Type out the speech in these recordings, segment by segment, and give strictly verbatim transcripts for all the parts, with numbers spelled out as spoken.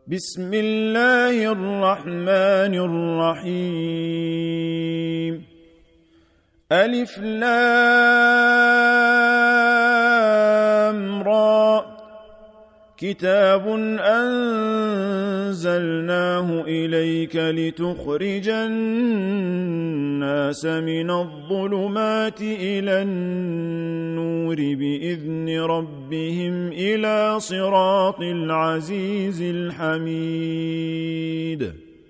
بسم الله الرحمن الرحيم ألف لام را كتاب أنزلناه إليك لتخرج الناس من الظلمات إلى النور بإذن ربهم إلى صراط العزيز الحميد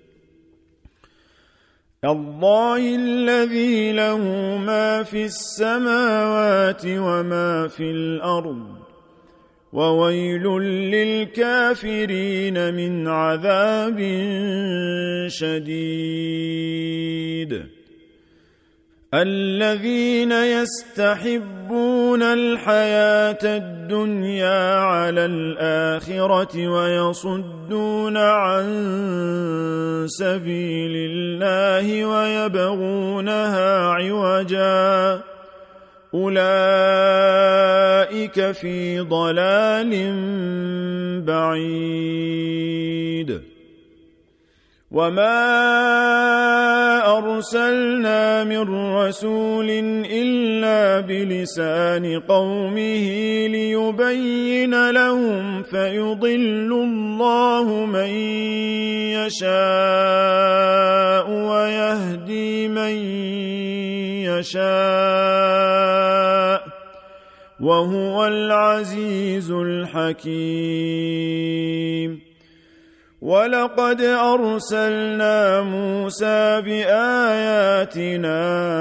الله الذي له ما في السماوات وما في الأرض وويل للكافرين من عذاب شديد الذين يستحبون الحياة الدنيا على الآخرة ويصدون عن سبيل الله ويبغونها عوجا أولئك في ضلال بعيد وما أرسلنا من رسول إلا بلسان قومه ليبين لهم فيضل الله من يشاء ويهدي من يشاء وهو العزيز الحكيم ولقد أرسلنا موسى بآياتنا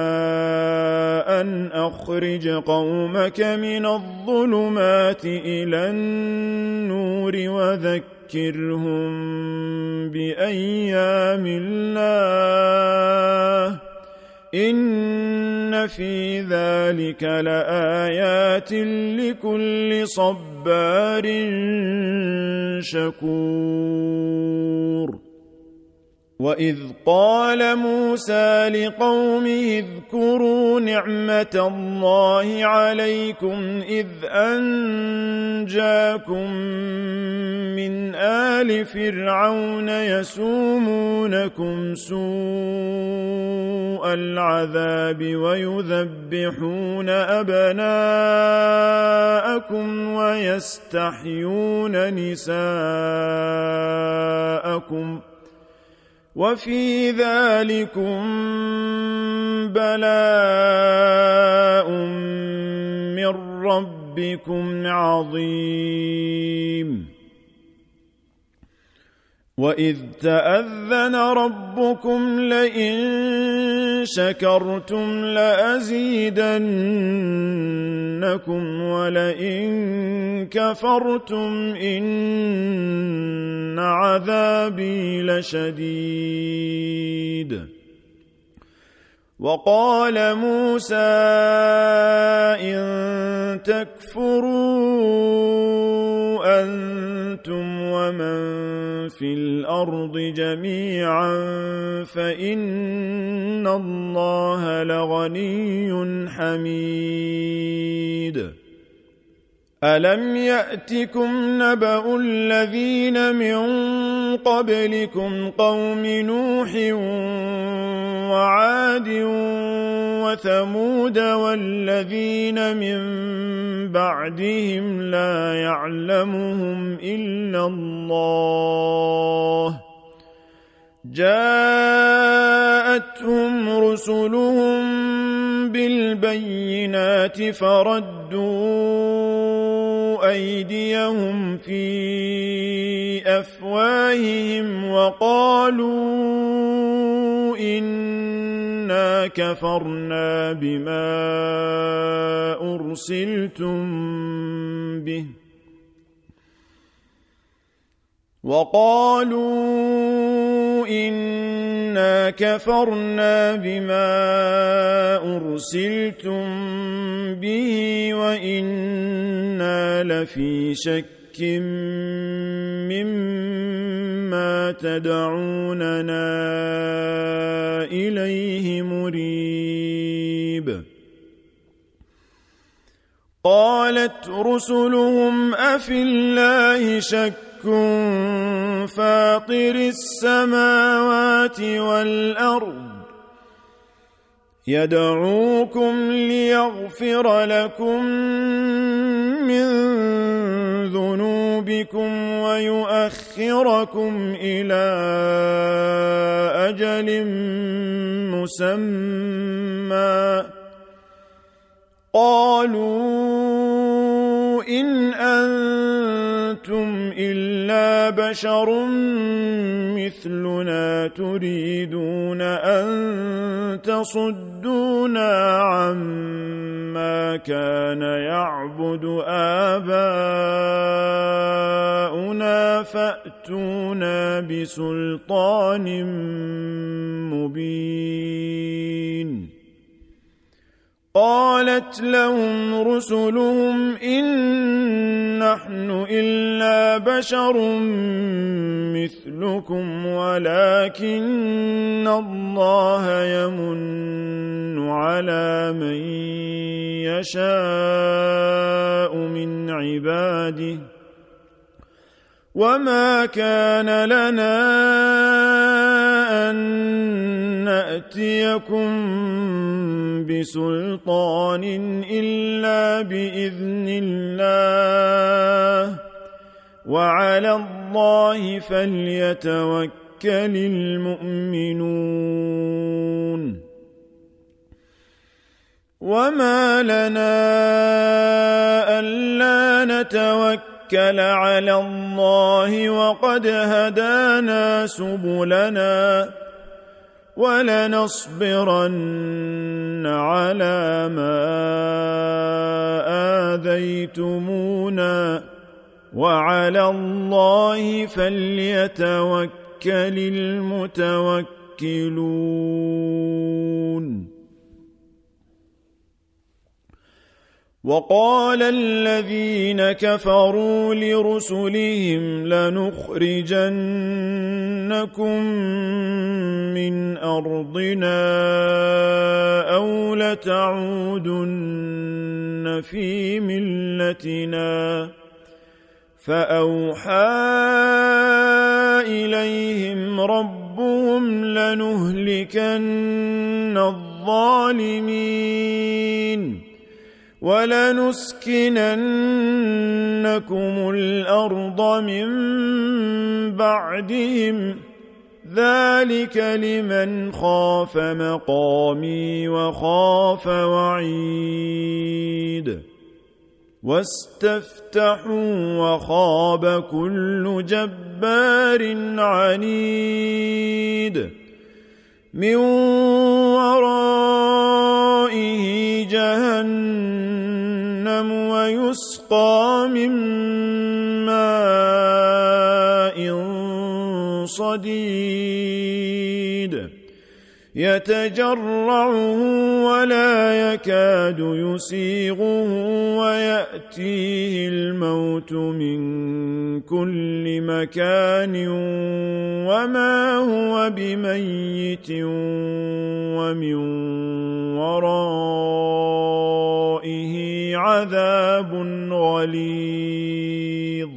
أن أخرج قومك من الظلمات إلى النور وذكرهم بأيام الله إن في ذلك لآيات لكل صبار شكور وإذ قال موسى لقومه اذكروا نعمة الله عليكم إذ أنجاكم من آل فرعون يسومونكم سوء العذاب ويذبحون أبناءكم ويستحيون نساءكم وفي ذلكم بلاء من ربكم عظيم وإذ تأذن ربكم لئن شكرتم لأزيدنكم ولئن كفرتم إن عذابي لشديد وقال موسى إن تكفروا أنتم ومن في الأرض جميعا فإن الله لغني حميد ألم يأتكم نبأ الذين من قبلكم قوم نوح وعاد وثمود والذين من بعدهم لا يعلمهم إلا الله جاءتهم رسلهم بالبينات فردوا أيديهم في أفواههم وقالوا إنا كفرنا بما أرسلتم به وقالوا إنا كفرنا بما أرسلتم به وإنا لفي شك مما تدعوننا إليه مريب قالت رسلهم أفي الله شك ربكم فاطر السماوات والأرض يدعوكم ليغفر لكم من ذنوبكم ويؤخركم إلى أجل مسمى قالوا إن أنتم إلا بشر مثلنا تريدون أن تصدونا عما كان يعبد آباؤنا فأتونا بسلطان مبين قالت لهم رسلهم إن نحن إلا بشر مثلكم ولكن الله يمن على من يشاء من عباده وما كان لنا أن نأتيكم بسلطان إلا بإذن الله وعلى الله فليتوكل المؤمنون وما لنا ألا نتوكل على الله وقد هدانا سبلنا ولنصبرن على ما آذيتمونا وعلى الله فليتوكل المتوكلون وقال الذين كفروا لرسلهم لنخرجنكم من أرضنا أو لتعودن في ملتنا فأوحى إليهم ربهم لنهلكن الظالمين ولنسكننكم الأرض من بعدهم ذلك لمن خاف مقامي وخاف وعيد واستفتحوا وخاب كل جبار عنيد من ورائه جهنم ويسقى من ماء صديد يتجرعه ولا يكاد يسيغه ويأتيه الموت من كل مكان وما هو بميت ومن ورائه عذاب غليظ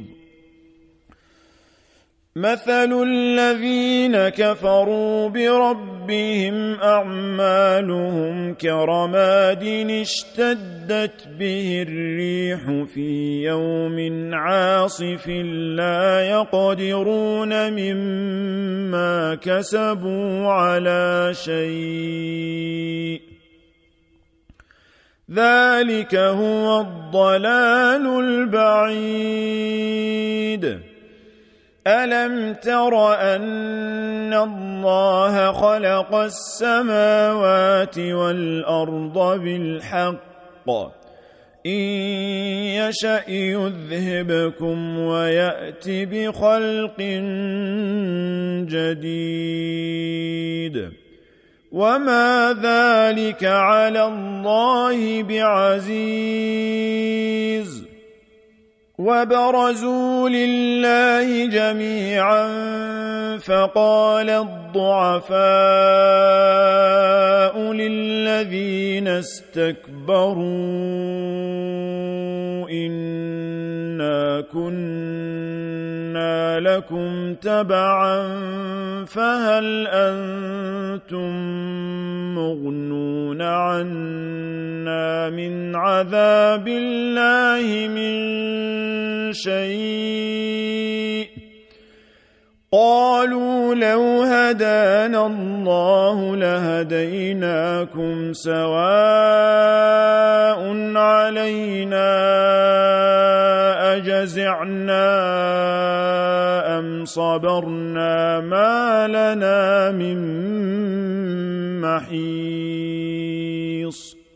مثل الذين كفروا بربهم أعمالهم كرماد اشتدت به الريح في يوم عاصف لا يقدرون مما كسبوا على شيء ذلك هو الضلال البعيد ألم تر أن الله خلق السماوات والأرض بالحق إن يشأ يذهبكم ويأت بخلق جديد وما ذلك على الله بعزيز وبرزوا لله جميعا فقال الضعفاء للذين استكبروا إنا كنا لكم تبعا فهل أنتم مغنون عنا من عذاب الله من شيء قالوا لو هدانا الله لهديناكم سواء علينا أجزعنا أم صبرنا ما لنا من محيص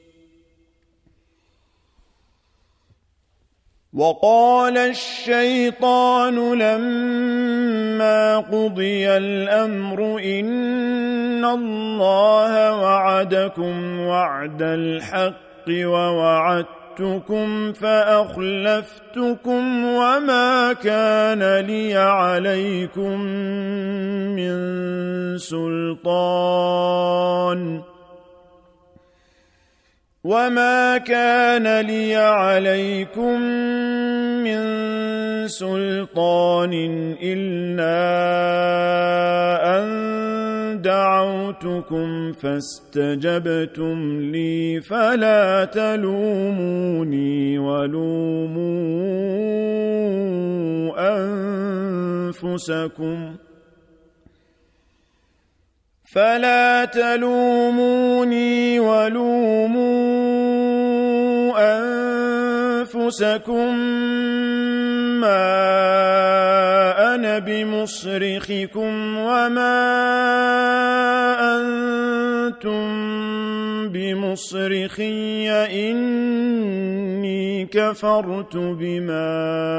وقال الشيطان لما قضي الأمر إن الله وعدكم وعد الحق ووعدتكم فأخلفتكم وما كان لي عليكم من سلطان وما كان لي عليكم من سلطان إلا أن دعوتكم فاستجبتم لي فلا تلوموني ولوموا أنفسكم فلا تلوموني ولوموا أنفسكم ما أنا بمصرخكم وما أنتم بمصرخي إني كفرت بما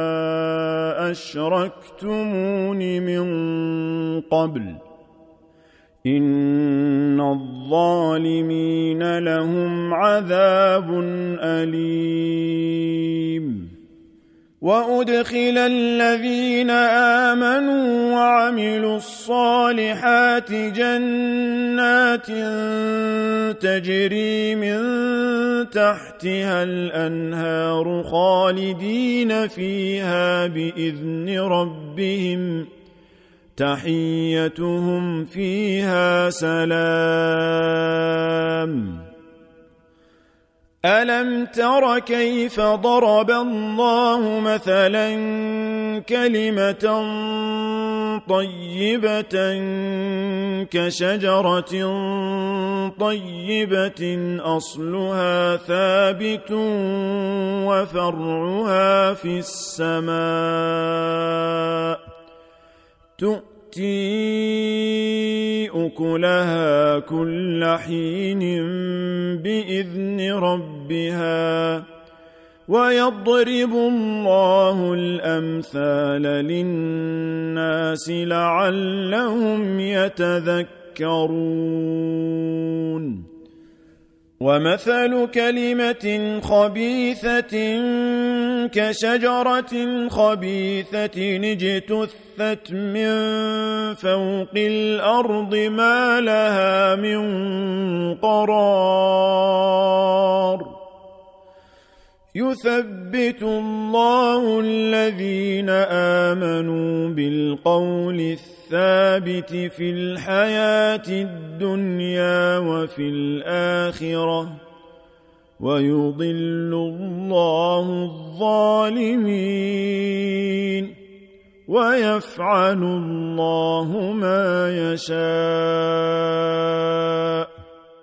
أشركتمون من قبل إن الظالمين لهم عذاب أليم وأدخل الذين آمنوا وعملوا الصالحات جنات تجري من تحتها الأنهار خالدين فيها بإذن ربهم تحيتهم فيها سلام ألم تر كيف ضرب الله مثلا كلمة طيبة كشجرة طيبة أصلها ثابت وفرعها في السماء تؤتي أكلها كل حين بإذن ربها ويضرب الله الأمثال للناس لعلهم يتذكرون ومثل كلمة خبيثة كشجرة خبيثة اجتثت من فوق الأرض ما لها من قرار يثبت الله الذين آمنوا بالقول الثابت في الحياة الدنيا وفي الآخرة ويضل الله الظالمين ويفعل الله ما يشاء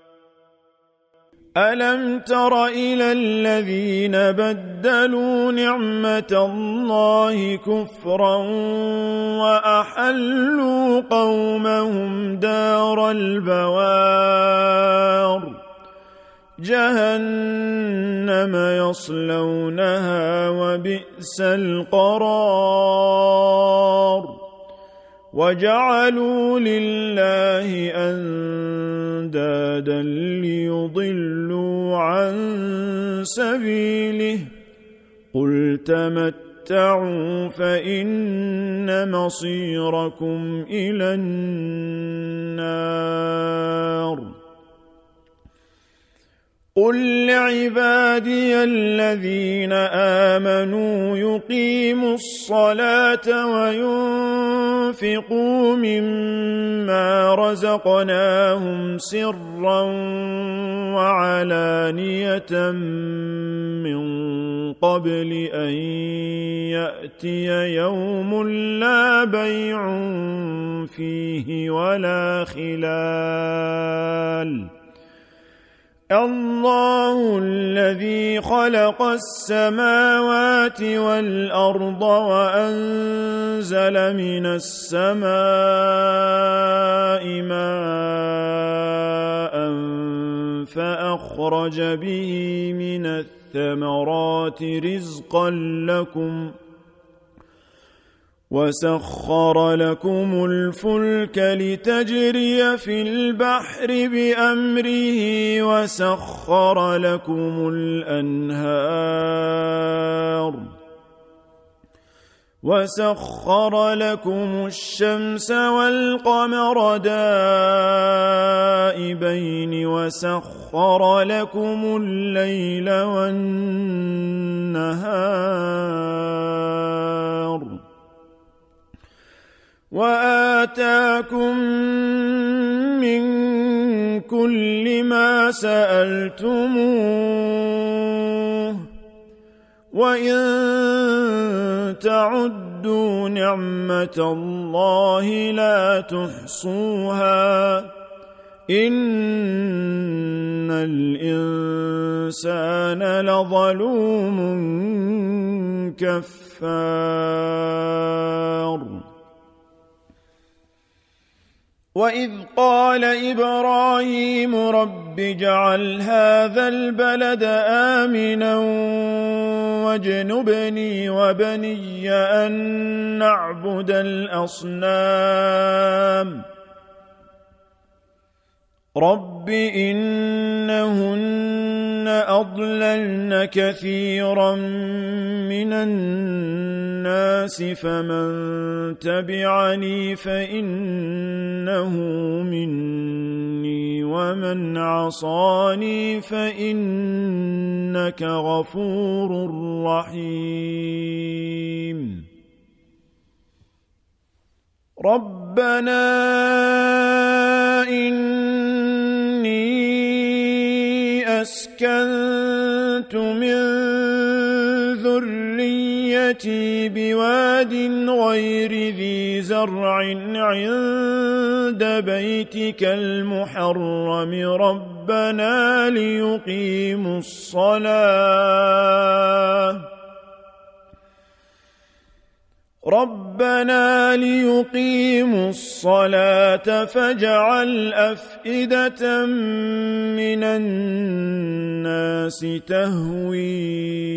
ألم تر إلى الذين بدلوا نعمة الله كفرا وأحلوا قومهم دار البوار جهنم يصلونها وبئس القرار وجعلوا لله أندادا ليضلوا عن سبيله قل تمتعوا فإن مصيركم إلى النار قل لعبادي الذين آمنوا يقيموا الصلاة وينفقوا لينفقوا مما رزقناهم سرا وعلانية من قبل أن يأتي يوم لا بيع فيه ولا خلال. الله الذي خلق السماوات والأرض وأنزل من السماء ماء فأخرج به من الثمرات رزقا لكم وسخر لكم الفلك لتجري في البحر بأمره وسخر لكم الأنهار وسخر لكم الشمس والقمر دائبين وسخر لكم الليل والنهار وآتاكم من كل ما سألتموه وإن تعدوا نعمة الله لا تحصوها إن الإنسان لظلوم كفار. وإذ قال إبراهيم رب اجعل هذا البلد آمنا واجنبني وبني أن نعبد الأصنام رب إنهن أضللن كثيرا من الناس فمن تبعني فإنه مني ومن عصاني فإنك غفور رحيم. ربنا إني أسكنت من ذريتي بواد غير ذي زرع عند بيتك المحرم ربنا ليقيموا الصلاة ربنا ليقيموا الصلاة فاجعل أفئدة من الناس تهوي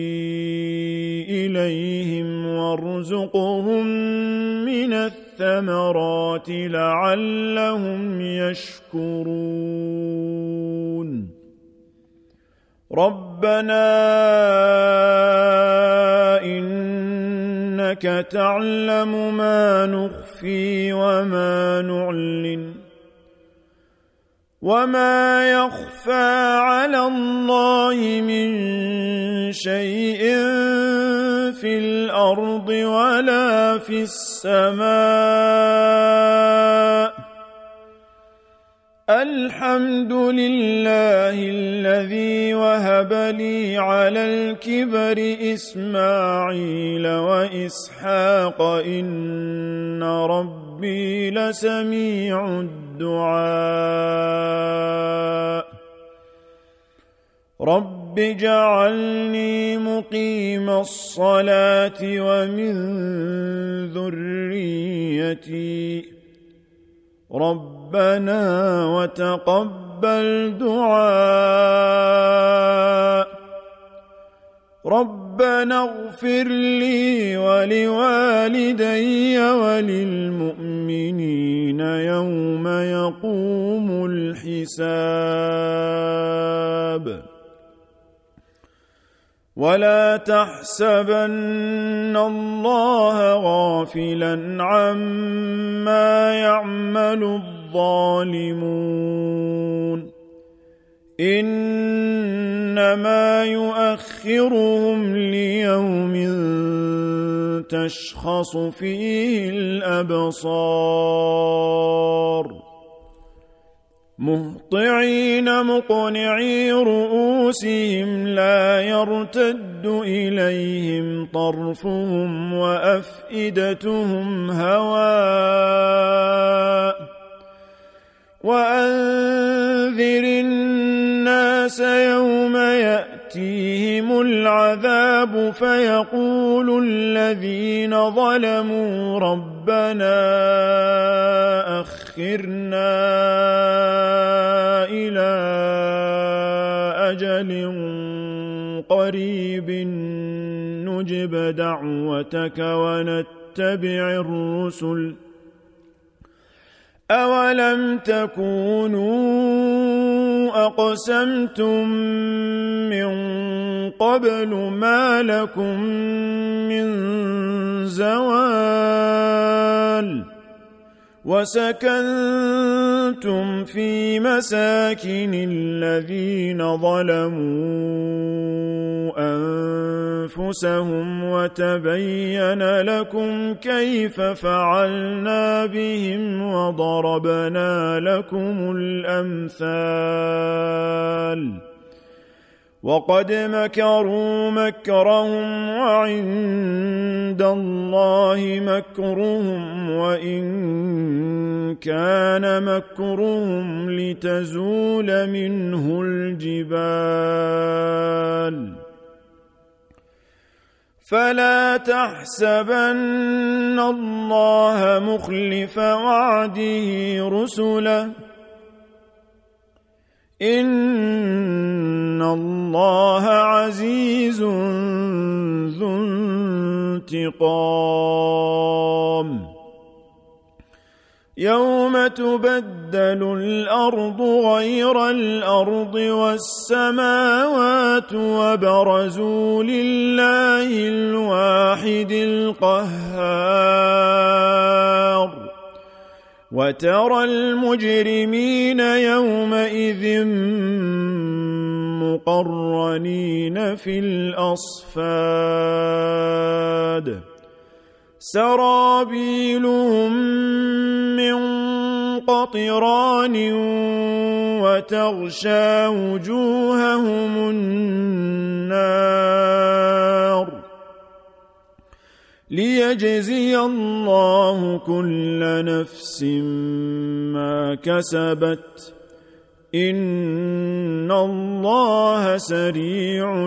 إليهم وارزقهم من الثمرات لعلهم يشكرون. ربنا إنك تعلم ما نخفي وما نعلن وما يخفى على الله من شيء في الأرض ولا في السماء. الحمد لله الذي وهب لي على الكبر إسماعيل وإسحاق إن ربي لسميع الدعاء. رب اجعلني مقيم الصلاة ومن ذريتي ربنا وتقبل دعاء. ربنا اغفر لي ولوالدي وللمؤمنين يوم يقوم الحساب. ولا تحسبن الله غافلا عما يعمل الظالمون إنما يؤخرهم ليوم تشخص فيه الأبصار مهطعين مقنعي رؤوسهم لا يرتد إليهم طرفهم وأفئدتهم هواء وأنذر الناس يوم يأتيهم العذاب فيقول الذين ظلموا ربنا أخرنا إلى أجل قريب نجب دعوتك ونتبع الرسل أولم تكونوا أقسمتم من قبل ما لكم من زوال وسكنتم في مساكن الذين ظلموا أنفسهم وتبين لكم كيف فعلنا بهم وضربنا لكم الأمثال وقد مكروا مكرهم وعند الله مكرهم وإن كان مكرهم لتزول منه الجبال فلا تحسبن الله مخلف وعده رسله إن الله عزيز ذو انتقام يوم تبدل الأرض غير الأرض والسماوات وبرزوا لله الواحد القهار وترى المجرمين يومئذ مقرنين في الأصفاد سرابيلهم من قطران وتغشى وجوههم النار ليجزي الله كل نفس ما كسبت إن الله سريع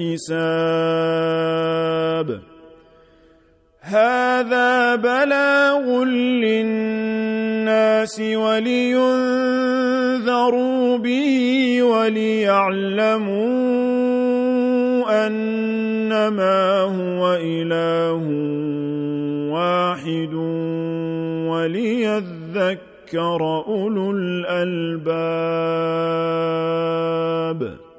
الحساب هذا بلاغ للناس ولينذروا به وليعلموا أنما هو إله واحد وليذكر أولو الألباب